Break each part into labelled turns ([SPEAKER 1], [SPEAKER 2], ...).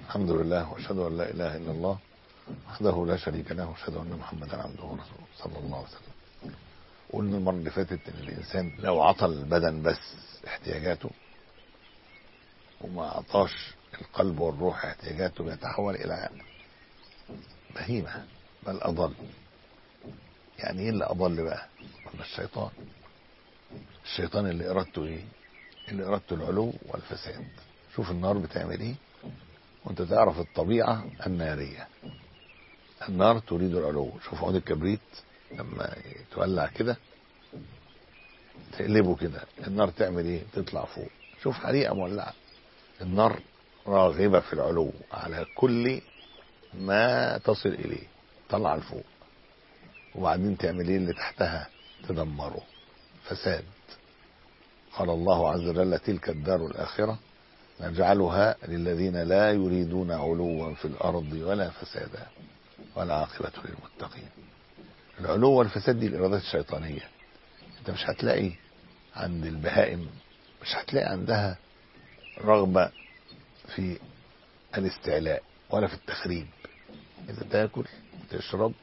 [SPEAKER 1] الحمد لله واشهد ان لا اله الا الله وحده لا شريك له واشهد ان محمدا عبده ورسوله صلى الله عليه وسلم. قلنا المره اللي فاتت ان الانسان لو عطى البدن بس احتياجاته وما عطاش القلب والروح احتياجاته بيتحول الى بهيمه بل اضل. يعني ايه اللي اضل بقى؟ ولا الشيطان اللي ارادته ايه؟ اللي ارادته العلو والفساد. شوف النار بتعمل ايه وانت تعرف الطبيعه الناريه. النار تريد العلو. شوف عود الكبريت لما تولع كده تقلبه كده، النار تعمل ايه؟ تطلع فوق. شوف حريقه مولعه، النار راغبه في العلو على كل ما تصل اليه، طلع لفوق. وبعدين تعمل ايه اللي تحتها؟ تدمره. فساد. قال الله عز وجل: تلك الدار الاخره نجعلها للذين لا يريدون علوا في الارض ولا فسادا والعاقبه للمتقين. العلو والفساد دي الارادات الشيطانيه. انت مش هتلاقي عند البهائم، مش هتلاقي عندها رغبه في الاستعلاء ولا في التخريب. انت تاكل تشرب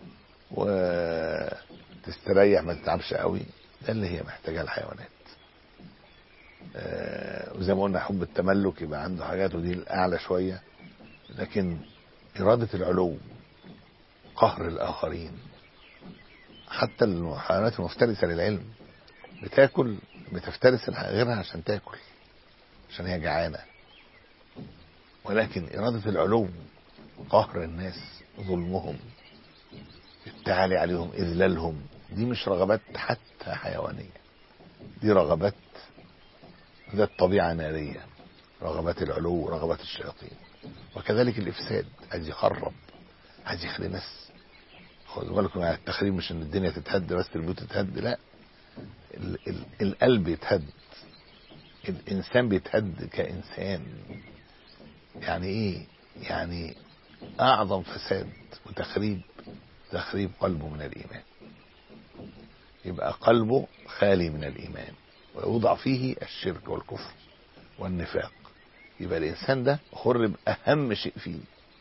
[SPEAKER 1] وتستريح، ما تتعبش قوي. ده اللي هي محتاجه الحيوانات. وزي ما قلنا حب التملك يبقى عنده حاجات، ودي الاعلى شويه. لكن اراده العلو، قهر الاخرين. حتى الحيوانات المفترسه للعلم بتاكل، بتفترس غيرها عشان تاكل، عشان هي جعانه. ولكن اراده العلو، قهر الناس، ظلمهم، التعالي عليهم، اذلالهم، دي مش رغبات حتى حيوانيه، دي رغبات ذات طبيعه ناريه، رغبات العلو، رغبات الشياطين. وكذلك الافساد، عايز يخرب، عايز يخلي ناس. خدوا بالكم على التخريب، مش ان الدنيا تتهد بس البيوت تتهد، لا، القلب يتهد، الانسان بيتهد كانسان. يعني ايه؟ يعني اعظم فساد وتخريب، تخريب قلبه من الايمان. يبقى قلبه خالي من الايمان ويوضع فيه الشرك والكفر والنفاق. يبقى الانسان ده خرب اهم شيء فيه.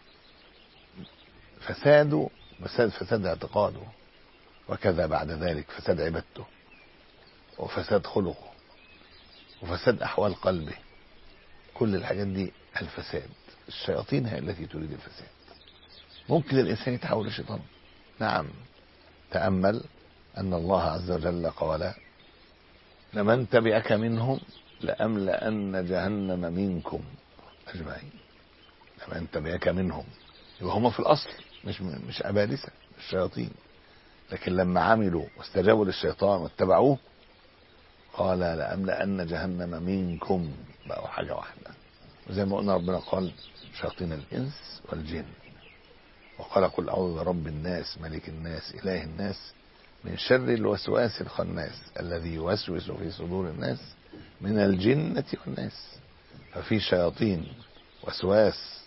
[SPEAKER 1] فساده فساد اعتقاده، وكذا بعد ذلك فساد عبادته، وفساد خلقه، وفساد احوال قلبه. كل الحاجات دي الفساد. الشياطين هي التي تريد الفساد. ممكن الانسان يتحول لشيطان، نعم. تأمل ان الله عز وجل قال: لمن تبعك منهم لأملأن جهنم منكم أجمعين. لمن تبعك منهم، يبقى هم في الأصل مش أبالسة، مش شياطين. لكن لما عملوا واستجابوا للشيطان واتبعوه قال: لأملأن جهنم منكم، بقوا حاجة واحدة. وزي ما قلنا ربنا قال: شياطين الإنس والجن. وقال: قل أعوذ برب الناس ملك الناس إله الناس من شر الوسواس الخناس الذي يوسوس في صدور الناس من الجنة والناس. ففي شياطين وسواس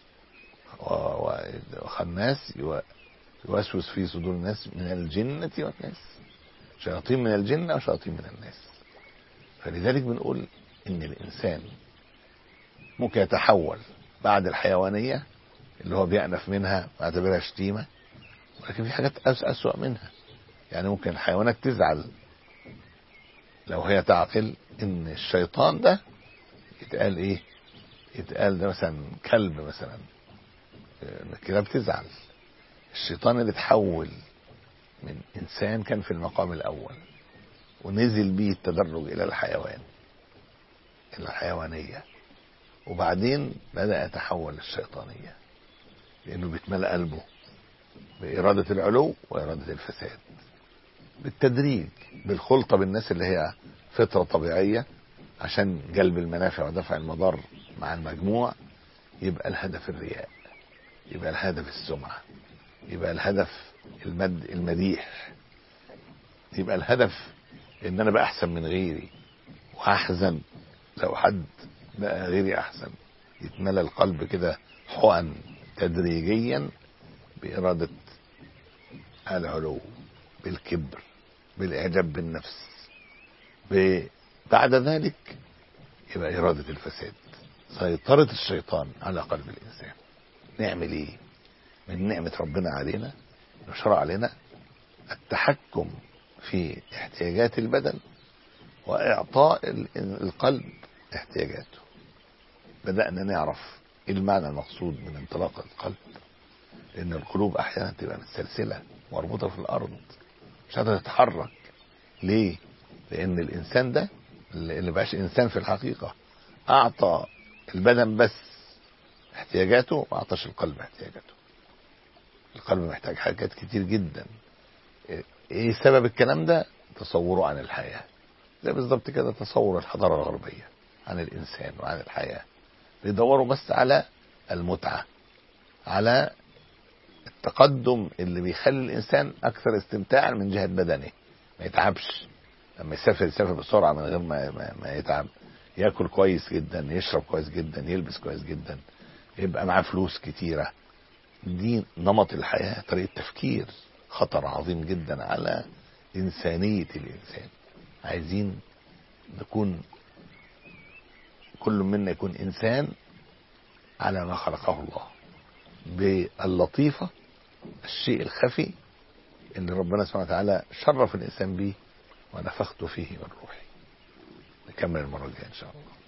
[SPEAKER 1] وخناس يوسوس في صدور الناس من الجنة والناس. شياطين من الجنة وشياطين من الناس. فلذلك بنقول إن الإنسان ممكن يتحول بعد الحيوانية اللي هو بيأنف منها واعتبرها شتيمة، ولكن في حاجات أسوأ منها. يعني ممكن الحيوانات تزعل لو هي تعقل ان الشيطان ده يتقال ايه؟ يتقال ده مثلا كلب مثلا، الكلاب تزعل. الشيطان اللي تحول من انسان كان في المقام الاول ونزل بيه التدرج الى الحيوان، الى الحيوانية، وبعدين بدأ يتحول للشيطانية، لانه بيتملأ قلبه بإرادة العلو وإرادة الفساد بالتدريج، بالخلطة بالناس اللي هي فطرة طبيعية عشان جلب المنافع ودفع المضار مع المجموع. يبقى الهدف الرياء، يبقى الهدف السمعة، يبقى الهدف المديح، يبقى الهدف ان انا بقى احسن من غيري واحزن لو حد بقى غيري احسن. يتملى القلب كده حقن تدريجيا بإرادة العلو، بالكبر، بالاعجاب بالنفس. بعد ذلك يبقى إرادة الفساد، سيطرة الشيطان على قلب الإنسان. نعمل ايه من نعمة ربنا علينا، نشرع علينا التحكم في احتياجات البدن واعطاء القلب احتياجاته. بدأنا نعرف ايه المعنى المقصود من انطلاق القلب، لان القلوب احيانا تبقى متسلسلة مربوطة في الارض مش قادرة تتحرك. ليه؟ لان الانسان ده اللي بقاش انسان في الحقيقة اعطى البدن بس احتياجاته، ما اعطاش القلب احتياجاته. القلب محتاج حاجات كتير جدا. ايه سبب الكلام ده؟ تصوره عن الحياة. زي بالظبط كده تصور الحضارة الغربية عن الانسان وعن الحياة، بيدوروا بس على المتعة، على التقدم اللي بيخلي الانسان اكثر استمتاعا من جهة بدنه، ما يتعبش. لما يسافر بسرعة من غير ما يتعب، ياكل كويس جدا، يشرب كويس جدا، يلبس كويس جدا، يبقى معاه فلوس كتيرة. دي نمط الحياة، طريقة تفكير، خطر عظيم جدا على إنسانية الإنسان. عايزين نكون كل منا يكون إنسان على ما خلقه الله، باللطيفة، الشيء الخفي اللي ربنا سبحانه وتعالى شرف الإنسان به ونفخت فيه من روحي. نكمل المرة الجاية إن شاء الله.